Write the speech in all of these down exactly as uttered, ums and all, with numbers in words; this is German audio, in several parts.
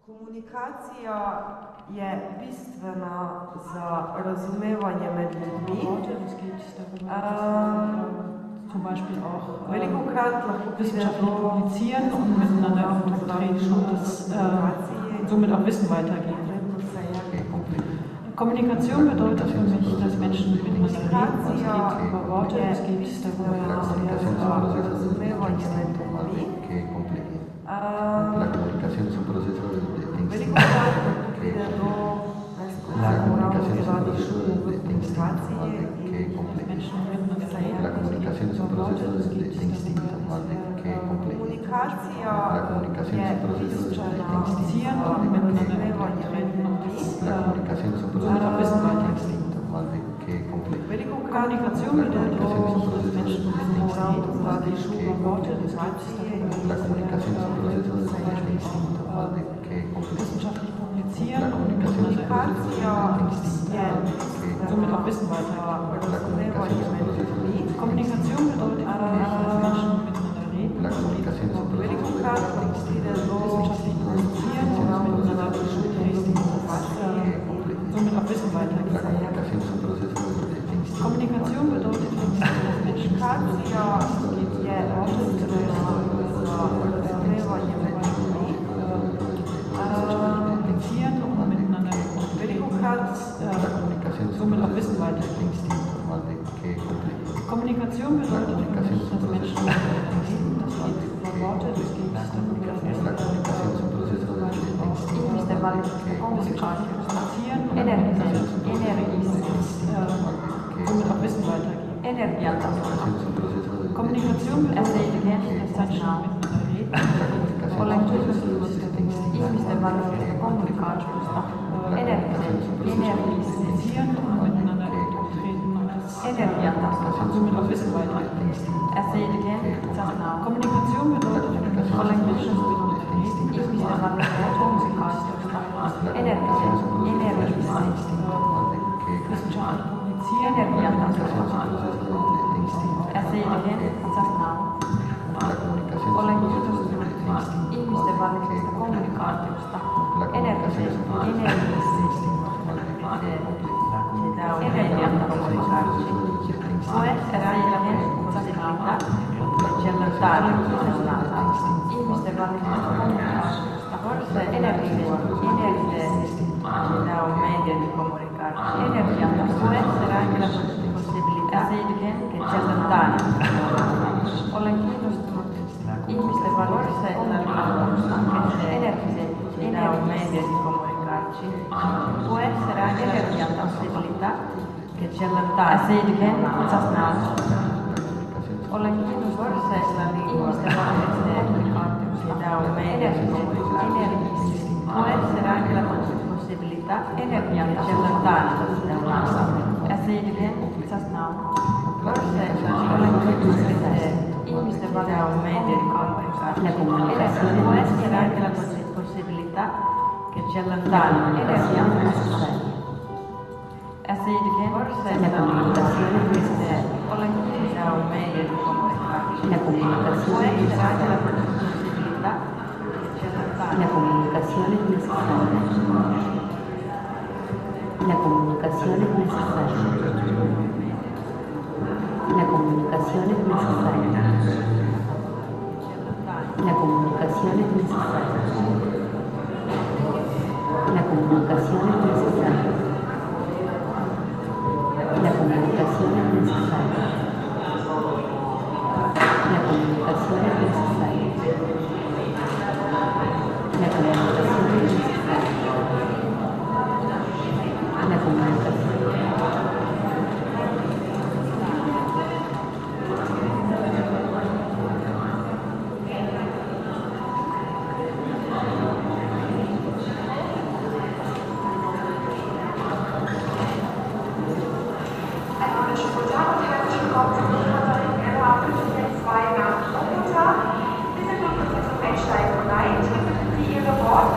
Komunikacija je bistvena za razumevanje med ljudmi. Ähm, zum Beispiel auch velikokrat lahko wissenschaftlich publizieren und miteinander in Kontakt treten und das, äh, somit auch Wissen weitergeben. Kommunikation bedeutet für mich, dass Menschen miteinander reden. Es geht über Worte, es geht darüber hinaus La comunicación es un proceso de, de, de instinto. La comunicación es un proceso de, de, de instinto más de que complejo. La comunicación es un proceso de, de, de instinto más de que complejo. La comunicación es un proceso de, de, de instinto más de que complejo. La comunicación es un proceso de, de instinto más de que complejo. Kommunikation bedeutet auch, dass Menschen miteinander reden, es geht über Worte, es geht La comunicación es un proceso de, de instinto más de que complejo. wissenschaftlich publizieren La comunicación es un proceso de, de instinto más de que somit auch Wissen weitergeben. La comunicación es un proceso de, de Kommunikation bedeutet für mich, dass Menschen miteinander reden. La comunicación es un proceso de, de instinto. Wissenschaftlich publizieren und miteinander reden und somit auch Wissen La weitergeben. comunicación es un proceso de, de, de instinto. Kommunikation bedeutet für mich, dass Menschen kommunizieren und miteinander La comunicación es un somit auch proceso Wissen de, de weitergeben. instinto más de que complejo. Kommunikation bedeutet für mich, dass Menschen miteinander reden, das geht über Worte, das geht darüber hinaus. La comunicación es un proceso de, de, de instinto Ihmisten más de välistä que kommunikaatiosta, Kommunizieren und energisen, somit auch Wissen weitergeben. energiatasolla. Kommunikation bedeutet, dass Menschen miteinander reden. Olen kysynyt ihmisten välisestä kommunikaatiosta, energisen, energisen, Kommunizieren und miteinander treten und das energiatasolla. und somit auch Wissen weitergeben. Ja selkeän sanaa. Kommunikation bedeutet für mich, Olen dass kysynyt Menschen miteinander reden. ihmisten välisestä kommunikaatiosta, energisen, energisen, Wissenschaftlich publizieren. energiatasolla. Ja selkeän sanaa. Olen kysynyt ihmisten välisestä kommunikaatiosta, energisen, energisen, Può essere anche responsabilità cellular ihmisten välisestä kommunikaatiosta, forse energisen, energisen, sitä on median kommunikaatio, energiata, può essere anche la possibilità che c'è lontana. Olen kiinnostunut ihmisten välisestä kommunikaatiosta, energisen, sitä on median kommunikaatio, può essere anche la possibilità che c'è lontana. Selkeän sanaa. Olen kiinnostunut ihmisten välisestä kommunikaatiosta, sitä on median kommunikaatio, può essere anche la possibilità che c'è lontana. Ja selkeän sanaa. Forse olen kiinnostunut ihmisten välisestä median kommunikaatiosta, può essere anche la possibilità che c'è lontana. Ja selkeän forse olen kiinnostunut median kommunikaatiosta, può essere anche la possibilità che c'è lontana. La comunicación es necesaria. La comunicación es necesaria. La comunicación es necesaria. La comunicación es necesaria. La comunicación es necesaria. La comunicación es necesaria. La comunicación es necesaria. La comunicación es necesaria. La comunicación. Einsteigen rein, die ihre Worte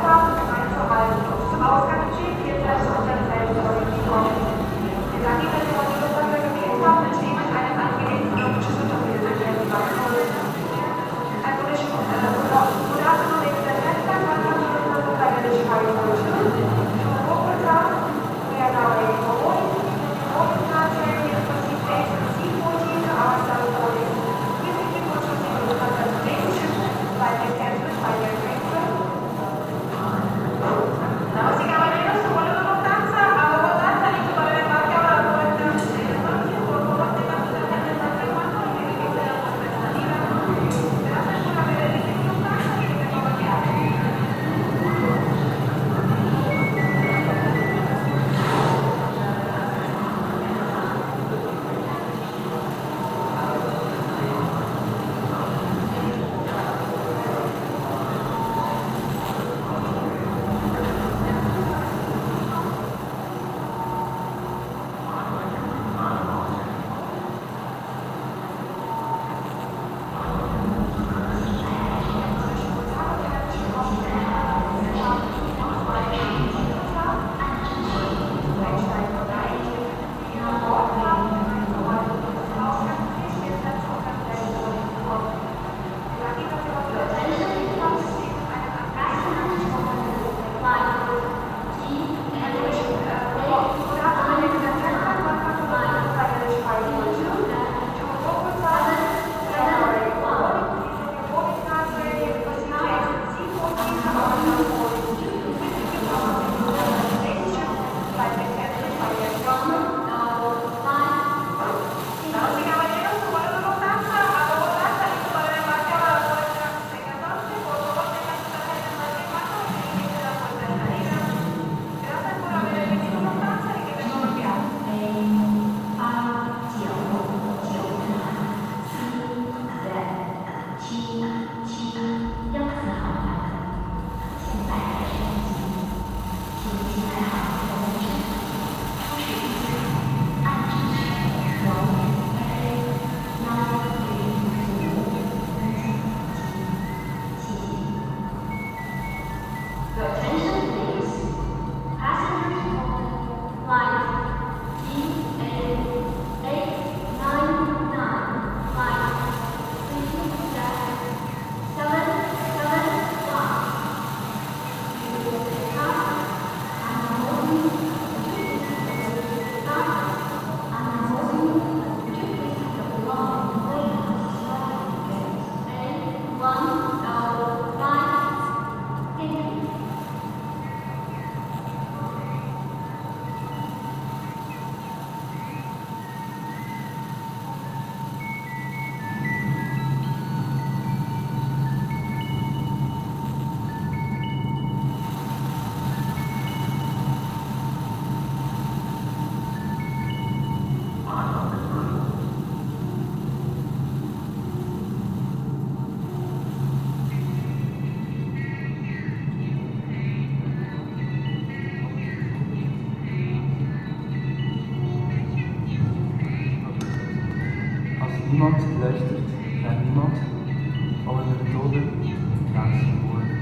niemand luistert naar niemand, vallen er doden plaatsen worden.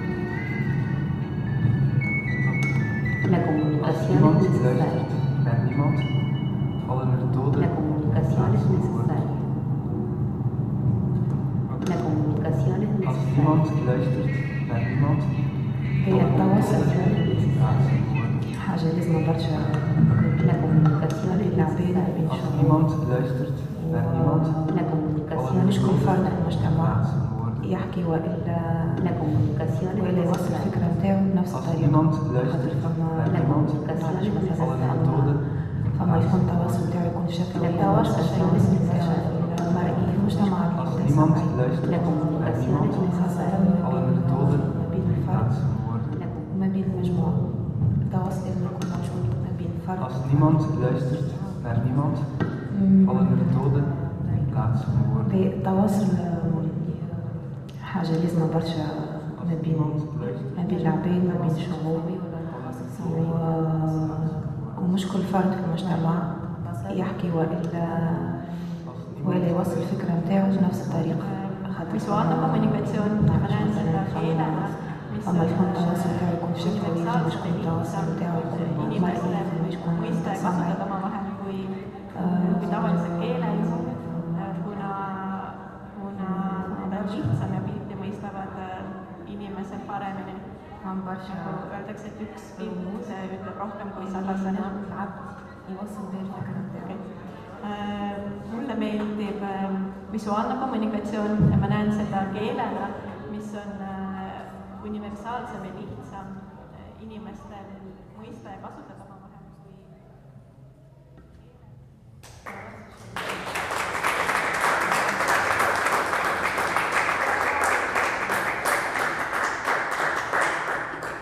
La Als comunicación niemand es necesaria. luistert naar niemand, vallen er doden La comunicación es plaatsen worden. necesaria. La comunicación es Als necesaria. niemand luistert naar niemand, هي vallen er التواصل doden plaatsen worden. حاجة لازمة برشا La comunicación es العباد necesaria. بين Als شعوب niemand luistert naar niemand, La vallen comunicación er مش كل فرد في doden المجتمع plaatsen worden. يحكي وإلا La comunicación es وإلا يوصل necesaria. الفكرة نتاعو بنفس Als الطريقة. niemand خاطر luistert فما naar La niemand, comunicación es مثلا vallen er necesaria. doden فما يكون التواصل نتاعو يكون شكل La التواصل comunicación es necesaria. المرئي في المجتمع Als niemand luistert La naar comunicación niemand, es necesaria. vallen er doden ما بين الفرد plaatsen worden. La com- وما بين المجموعة. التواصل لازم يكون موجود ما بين الفرد Als niemand luistert naar niemand, vallen er doden plaatsen worden. التواصل حاجة لازمة برشا ما Als بين niemand luistert ما بين العباد ما بين الشعوب و- ومش كل فرد في المجتمع يحكي وإلا وإلا يوصل الفكرة نتاعو بنفس الطريقة. خاطر Visuaalne kommunikatsioon, ma näen seda keelena, mis فما يكون التواصل نتاعو يكون بشكل واضح مش كل التواصل نتاعو يكون مرئي inimesele مش يكون mõista ja سمعي. kasutada omavahel kui, kui tavalise keeles, kuna, kuna ta on lihtsam ja pilti mõistavad inimesed paremini. Nagu öeldakse, et üks pilt ütleb rohkem kui sada sõna. Okay. Mulle meeldib visuaalne kommunikatsioon ja ma näen seda keelena, mis on universaalsem ja lihtsam inimestel mõista ja kasutada.